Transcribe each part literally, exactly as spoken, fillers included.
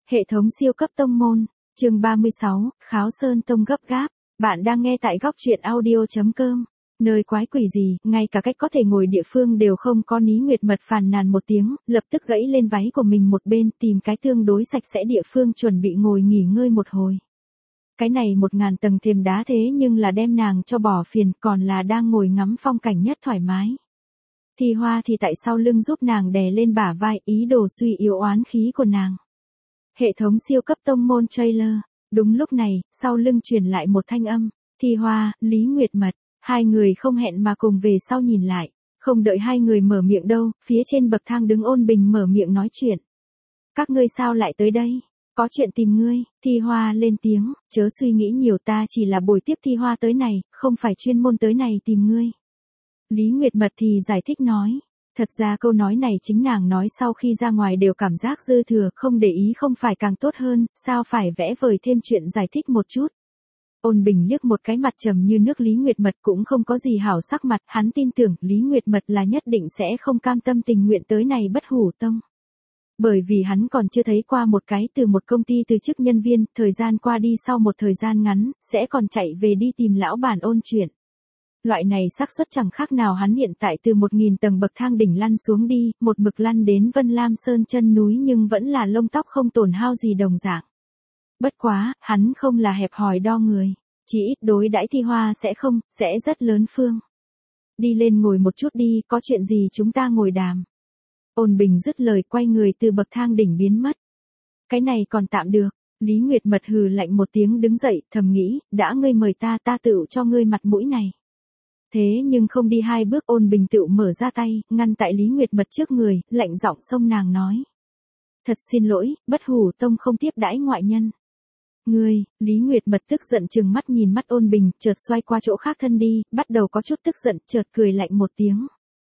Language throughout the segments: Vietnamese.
Hệ thống siêu cấp tông môn, chương ba mươi sáu, Kháo Sơn Tông gấp gáp. Bạn đang nghe tại góc truyện audio chấm com. Nơi quái quỷ gì, ngay cả cách có thể ngồi địa phương đều không có. Lý Nguyệt Mật phàn nàn một tiếng, lập tức gãy lên váy của mình một bên, tìm cái tương đối sạch sẽ địa phương chuẩn bị ngồi nghỉ ngơi một hồi. Cái này một ngàn tầng thềm đá thế nhưng là đem nàng cho bỏ phiền, còn là đang ngồi ngắm phong cảnh nhất thoải mái. Thì Hoa thì tại sau lưng giúp nàng đè lên bả vai, ý đồ suy yếu oán khí của nàng. Hệ thống siêu cấp tông môn trailer. Đúng lúc này, sau lưng truyền lại một thanh âm. Thì Hoa, Lý Nguyệt Mật, hai người không hẹn mà cùng về sau nhìn lại. Không đợi hai người mở miệng đâu, phía trên bậc thang đứng Ôn Bình mở miệng nói chuyện. Các ngươi sao lại tới đây? Có chuyện tìm ngươi. Thi Hoa lên tiếng, chớ suy nghĩ nhiều, ta chỉ là buổi tiếp Thi Hoa tới này, không phải chuyên môn tới này tìm ngươi. Lý Nguyệt Mật thì giải thích nói. Thật ra câu nói này chính nàng nói sau khi ra ngoài đều cảm giác dư thừa, không để ý không phải càng tốt hơn, sao phải vẽ vời thêm chuyện giải thích một chút. Ôn Bình liếc một cái mặt trầm như nước Lý Nguyệt Mật cũng không có gì hảo sắc mặt, hắn tin tưởng Lý Nguyệt Mật là nhất định sẽ không cam tâm tình nguyện tới này Bất Hủ Tông. Bởi vì hắn còn chưa thấy qua một cái từ một công ty từ chức nhân viên, thời gian qua đi sau một thời gian ngắn, sẽ còn chạy về đi tìm lão bản ôn chuyện. Loại này xác suất chẳng khác nào hắn hiện tại từ một nghìn tầng bậc thang đỉnh lăn xuống đi, một mực lăn đến Vân Lam Sơn chân núi nhưng vẫn là lông tóc không tổn hao gì đồng dạng. Bất quá, hắn không là hẹp hòi đo người, chỉ ít đối đãi Thi Hoa sẽ không, sẽ rất lớn phương. Đi lên ngồi một chút đi, có chuyện gì chúng ta ngồi đàm. Ôn Bình dứt lời quay người từ bậc thang đỉnh biến mất. Cái này còn tạm được. Lý Nguyệt Mật hừ lạnh một tiếng đứng dậy, thầm nghĩ, đã ngươi mời ta ta tự cho ngươi mặt mũi này. Thế nhưng không đi hai bước Ôn Bình tự mở ra tay, ngăn tại Lý Nguyệt Mật trước người, lạnh giọng xông nàng nói. Thật xin lỗi, Bất Hủ Tông không tiếp đãi ngoại nhân. Ngươi, Lý Nguyệt Mật tức giận trừng mắt nhìn mắt Ôn Bình, chợt xoay qua chỗ khác thân đi, bắt đầu có chút tức giận, chợt cười lạnh một tiếng.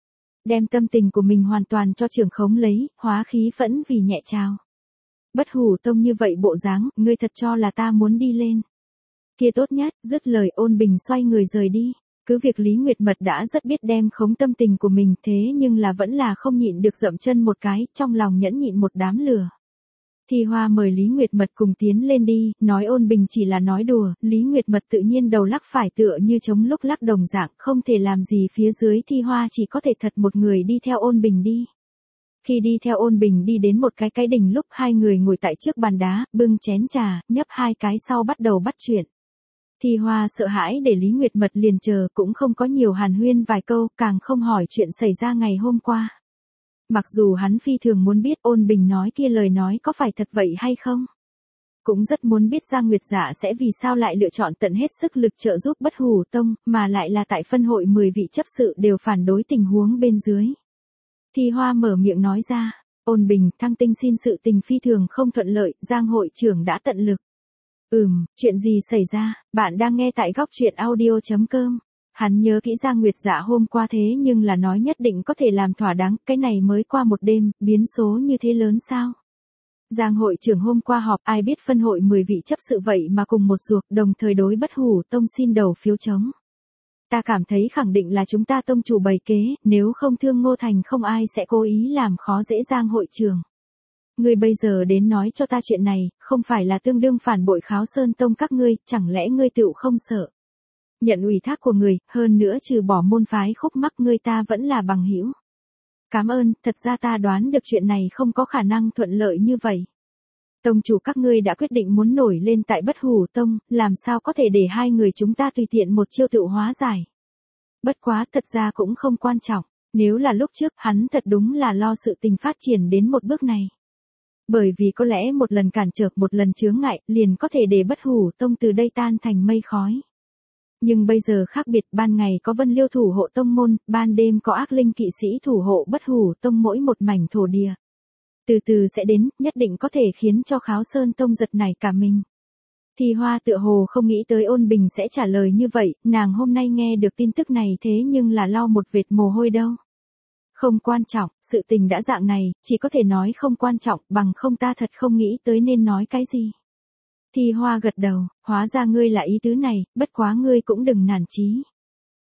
Đem tâm tình của mình hoàn toàn cho trưởng khống lấy, hóa khí phẫn vì nhẹ trào. Bất Hủ Tông như vậy bộ dáng, ngươi thật cho là ta muốn đi lên. Kia tốt nhất, dứt lời Ôn Bình xoay người rời đi. Cứ việc Lý Nguyệt Mật đã rất biết đem khống tâm tình của mình thế nhưng là vẫn là không nhịn được dậm chân một cái, trong lòng nhẫn nhịn một đám lửa. Thi Hoa mời Lý Nguyệt Mật cùng tiến lên đi, nói Ôn Bình chỉ là nói đùa, Lý Nguyệt Mật tự nhiên đầu lắc phải tựa như chống lúc lắc đồng dạng, không thể làm gì phía dưới Thi Hoa chỉ có thể thật một người đi theo Ôn Bình đi. Khi đi theo Ôn Bình đi đến một cái cái đỉnh lúc hai người ngồi tại trước bàn đá, bưng chén trà, nhấp hai cái sau bắt đầu bắt chuyện. Thi Hoa sợ hãi để Lý Nguyệt Mật liền chờ cũng không có nhiều hàn huyên vài câu, càng không hỏi chuyện xảy ra ngày hôm qua. Mặc dù hắn phi thường muốn biết Ôn Bình nói kia lời nói có phải thật vậy hay không. Cũng rất muốn biết Giang Nguyệt Dạ sẽ vì sao lại lựa chọn tận hết sức lực trợ giúp Bất Hủ Tông, mà lại là tại phân hội mười vị chấp sự đều phản đối tình huống bên dưới. Thi Hoa mở miệng nói ra, Ôn Bình, Thăng Tinh xin sự tình phi thường không thuận lợi, Giang hội trưởng đã tận lực. Ừm, chuyện gì xảy ra, bạn đang nghe tại góc truyện audio chấm com. Hắn nhớ kỹ Giang Nguyệt Dạ hôm qua thế nhưng là nói nhất định có thể làm thỏa đáng, cái này mới qua một đêm, biến số như thế lớn sao? Giang hội trưởng hôm qua họp, ai biết phân hội mười vị chấp sự vậy mà cùng một ruột, đồng thời đối Bất Hủ Tông xin đầu phiếu chống. Ta cảm thấy khẳng định là chúng ta tông chủ bày kế, nếu không Thương Ngô Thành không ai sẽ cố ý làm khó dễ Giang hội trưởng. Ngươi bây giờ đến nói cho ta chuyện này, không phải là tương đương phản bội Kháo Sơn Tông các ngươi, chẳng lẽ ngươi tựu không sợ? Nhận ủy thác của người, hơn nữa trừ bỏ môn phái khúc mắc ngươi ta vẫn là bằng hữu. Cảm ơn, thật ra ta đoán được chuyện này không có khả năng thuận lợi như vậy. Tông chủ các ngươi đã quyết định muốn nổi lên tại Bất Hủ Tông, làm sao có thể để hai người chúng ta tùy tiện một chiêu tự hóa giải. Bất quá thật ra cũng không quan trọng, nếu là lúc trước hắn thật đúng là lo sự tình phát triển đến một bước này. Bởi vì có lẽ một lần cản trở, một lần chướng ngại, liền có thể để Bất Hủ Tông từ đây tan thành mây khói. Nhưng bây giờ khác biệt, ban ngày có Vân Liêu thủ hộ tông môn, ban đêm có ác linh kỵ sĩ thủ hộ Bất Hủ Tông mỗi một mảnh thổ địa. Từ từ sẽ đến, nhất định có thể khiến cho Kháo Sơn Tông giật nảy cả mình. Thi Hoa tựa hồ không nghĩ tới Ôn Bình sẽ trả lời như vậy, nàng hôm nay nghe được tin tức này thế nhưng là lau một vệt mồ hôi đâu. Không quan trọng, sự tình đã dạng này, chỉ có thể nói không quan trọng, bằng không ta thật không nghĩ tới nên nói cái gì. Thi Hoa gật đầu, hóa ra ngươi là ý tứ này, bất quá ngươi cũng đừng nản chí.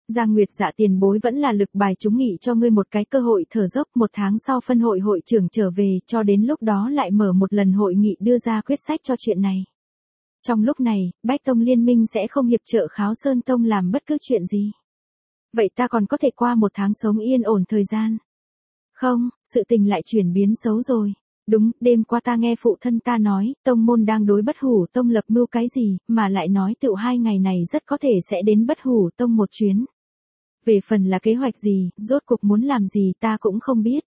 Giang Nguyệt Dạ tiền bối vẫn là lực bài trúng nghị cho ngươi một cái cơ hội thở dốc, một tháng sau phân hội hội trưởng trở về, cho đến lúc đó lại mở một lần hội nghị đưa ra quyết sách cho chuyện này. Trong lúc này, Bách Tông Liên minh sẽ không hiệp trợ Kháo Sơn Tông làm bất cứ chuyện gì. Vậy ta còn có thể qua một tháng sống yên ổn thời gian. Không, sự tình lại chuyển biến xấu rồi. Đúng, đêm qua ta nghe phụ thân ta nói, tông môn đang đối Bất Hủ Tông lập mưu cái gì, mà lại nói tựu hai ngày này rất có thể sẽ đến Bất Hủ Tông một chuyến. Về phần là kế hoạch gì, rốt cuộc muốn làm gì ta cũng không biết.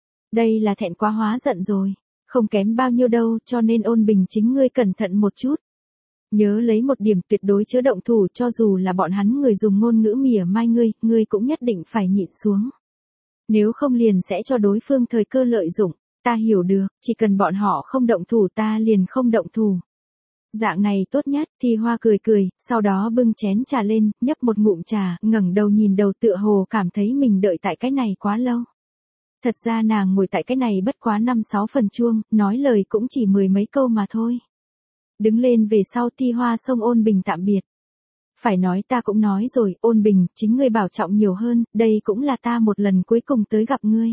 Đây là thẹn quá hóa giận rồi, không kém bao nhiêu đâu, cho nên Ôn Bình chính ngươi cẩn thận một chút. Nhớ lấy một điểm, tuyệt đối chớ động thủ, cho dù là bọn hắn người dùng ngôn ngữ mỉa mai ngươi, ngươi cũng nhất định phải nhịn xuống. Nếu không liền sẽ cho đối phương thời cơ lợi dụng. Ta hiểu được, chỉ cần bọn họ không động thủ ta liền không động thủ. Dạng này tốt nhất. Thi Hoa cười cười, sau đó bưng chén trà lên, nhấp một ngụm trà, ngẩng đầu nhìn đầu tựa hồ cảm thấy mình đợi tại cái này quá lâu. Thật ra nàng ngồi tại cái này bất quá năm sáu phần chuông, nói lời cũng chỉ mười mấy câu mà thôi. Đứng lên về sau Thi Hoa xông Ôn Bình tạm biệt. Phải nói ta cũng nói rồi, Ôn Bình, chính ngươi bảo trọng nhiều hơn, đây cũng là ta một lần cuối cùng tới gặp ngươi.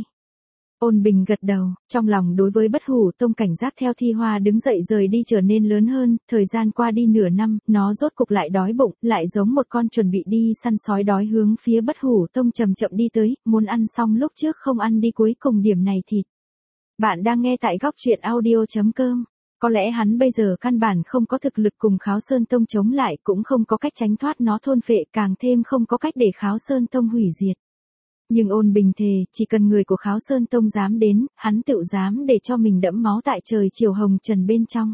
Ôn Bình gật đầu, trong lòng đối với Bất Hủ Tông cảnh giác theo Thi Hoa đứng dậy rời đi trở nên lớn hơn, thời gian qua đi nửa năm, nó rốt cục lại đói bụng, lại giống một con chuẩn bị đi săn sói đói hướng phía Bất Hủ Tông chậm chậm đi tới, muốn ăn xong lúc trước không ăn đi cuối cùng điểm này thịt. Bạn đang nghe tại góc truyện audio chấm com. Có lẽ hắn bây giờ căn bản không có thực lực cùng Kháo Sơn Tông chống lại, cũng không có cách tránh thoát nó thôn phệ, càng thêm không có cách để Kháo Sơn Tông hủy diệt. Nhưng Ôn Bình thề, chỉ cần người của Kháo Sơn Tông dám đến, hắn tựu dám để cho mình đẫm máu tại trời chiều hồng trần bên trong.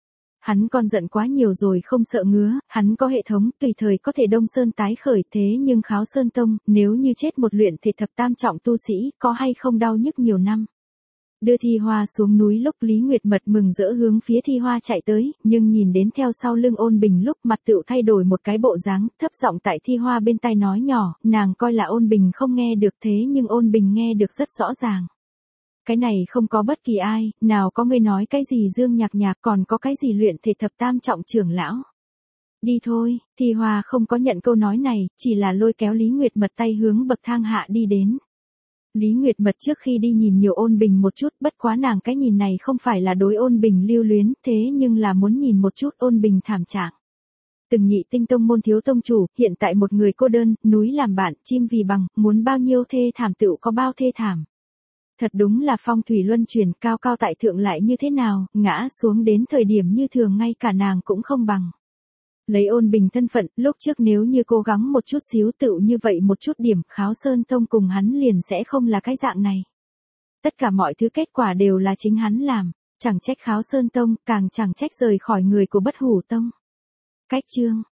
Hắn còn giận quá nhiều rồi không sợ ngứa, hắn có hệ thống, tùy thời có thể Đông Sơn tái khởi, thế nhưng Kháo Sơn Tông, nếu như chết một luyện thể thập tam trọng tu sĩ, có hay không đau nhức nhiều năm. Đưa Thi Hoa xuống núi lúc Lý Nguyệt Mật mừng rỡ hướng phía Thi Hoa chạy tới, nhưng nhìn đến theo sau lưng Ôn Bình lúc mặt tựu thay đổi một cái bộ dáng, thấp giọng tại Thi Hoa bên tai nói nhỏ, nàng coi là Ôn Bình không nghe được, thế nhưng Ôn Bình nghe được rất rõ ràng. Cái này không có bất kỳ ai, nào có người nói cái gì Dương Nhạc Nhạc, còn có cái gì luyện thể thập tam trọng trưởng lão. Đi thôi. Thi Hoa không có nhận câu nói này, chỉ là lôi kéo Lý Nguyệt Mật tay hướng bậc thang hạ đi đến. Lý Nguyệt Mật trước khi đi nhìn nhiều Ôn Bình một chút, bất quá nàng cái nhìn này không phải là đối Ôn Bình lưu luyến, thế nhưng là muốn nhìn một chút Ôn Bình thảm trạng. Từng nhị tinh tông môn thiếu tông chủ, hiện tại một người cô đơn, núi làm bạn, chim vì bằng, muốn bao nhiêu thê thảm tựu có bao thê thảm. Thật đúng là phong thủy luân chuyển, cao cao tại thượng lại như thế nào, ngã xuống đến thời điểm như thường ngay cả nàng cũng không bằng. Lấy Ôn Bình thân phận, lúc trước nếu như cố gắng một chút xíu tựu như vậy một chút điểm, Kháo Sơn Tông cùng hắn liền sẽ không là cái dạng này. Tất cả mọi thứ kết quả đều là chính hắn làm, chẳng trách Kháo Sơn Tông, càng chẳng trách rời khỏi người của Bất Hủ Tông. Cách chương